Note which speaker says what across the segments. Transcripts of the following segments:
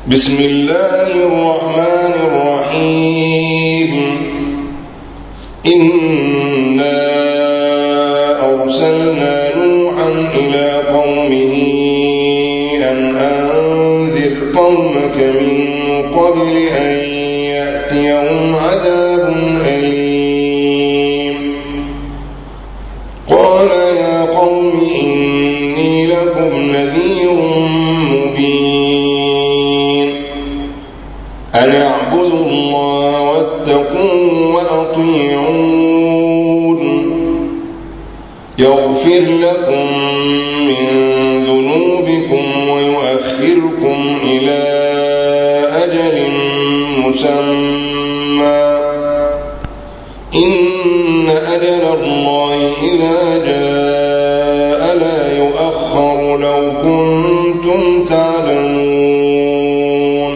Speaker 1: بسم الله الرحمن الرحيم إنا أرسلنا نوحا إلى قومه أن أنذر قومك من قبل أن يأتيهم عذاب أليم قال يا قوم إني لكم نذير مبين أن اعبدوا الله واتقوه وأطيعون يغفر لكم من ذنوبكم ويؤخركم إلى أجل مسمى إن أجل الله إذا جاء لا يؤخر لو كنتم تعلمون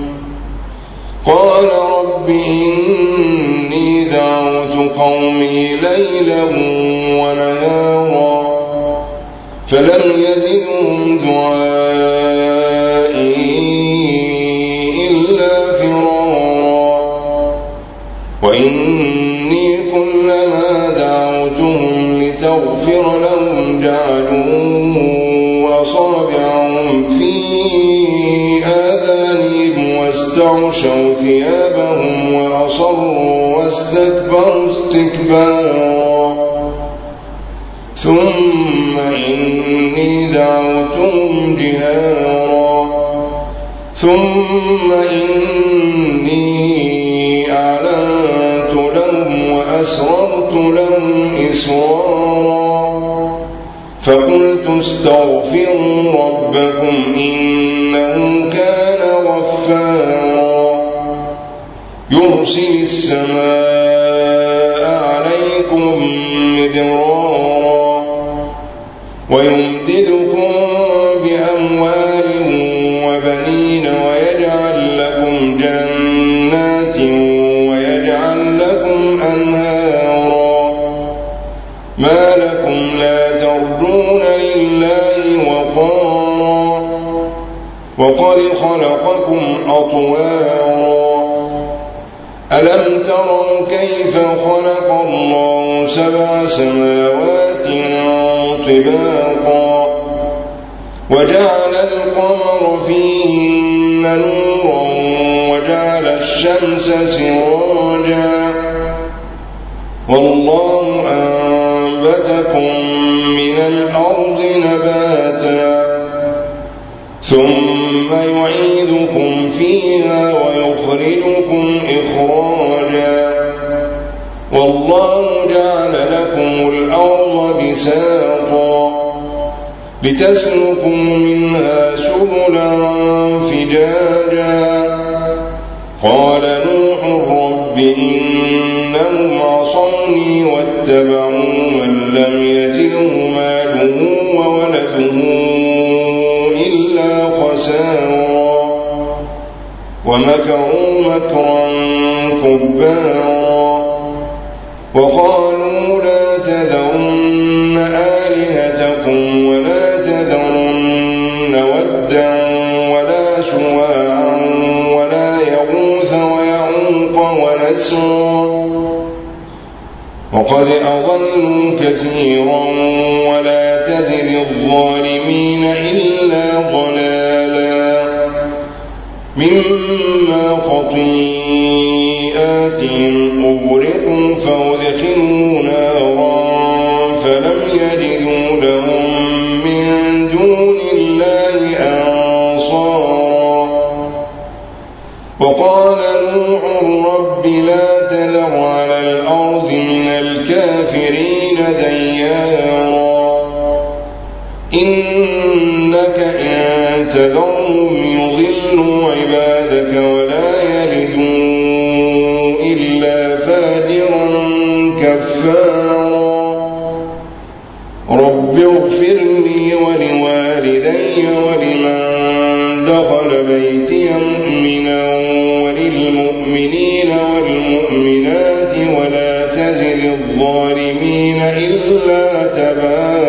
Speaker 1: قال رب إني دعوت قومي ليلا ونهارا فلم يزدهم دعائي إلا فرارا وإني كلما دعوتهم لتغفر لهم جعلوا أصابعهم في آذانهم واستغشوا ثيابهم وأصروا واستكبروا استكبارا ثم إني دعوتهم جهارا ثم إني أعلنت لهم وأسررت لهم إسرارا فقلت استغفروا ربكم إنه كان غفارا يرسل السماء عليكم مدرارا ويمددكم بأموال وبنين ويجعل لكم جنات ويجعل لكم أنهارا ما لكم لا ترجون لله وقارا وقد خلقكم أطوارا ألم تروا كيف خلق الله 7 سماوات طباقا وجعل القمر فيهن نورا وجعل الشمس سراجا والله أنبتكم من الأرض نباتا ثم يعيدكم فيها ويخرجكم إخراجا والله جعل لكم الأرض بساطا لتسلكوا منها سبلا فجاجا قال نوح رب إنهم عصوني واتبعوا من لم يزده ماله وولده إلا خسارا ومكروا مكرا كبارا وقالوا لا تذرن آلهتكم ولا تذرن ودا ولا سواعا ولا يغوث ويعوق ونسرا وقد أضلوا كثيرا ولا تزد الظالمين إلا ضلالا مما خطيئاتهم أغرقوا فأدخلوا نارا فلم يجدوا لهم من دون الله أنصارا وقال نوح رب لا تذر على الأرض من الكافرين ديارا إنك إن تذرهم يضلوا عبادك ولا يلدوا إلا فاجرا كفارا رب اغفر لي ولوالدي ولمن دخل بيتي مؤمنا وللمؤمنين والمؤمنات ولا تزد الظالمين إلا تبارا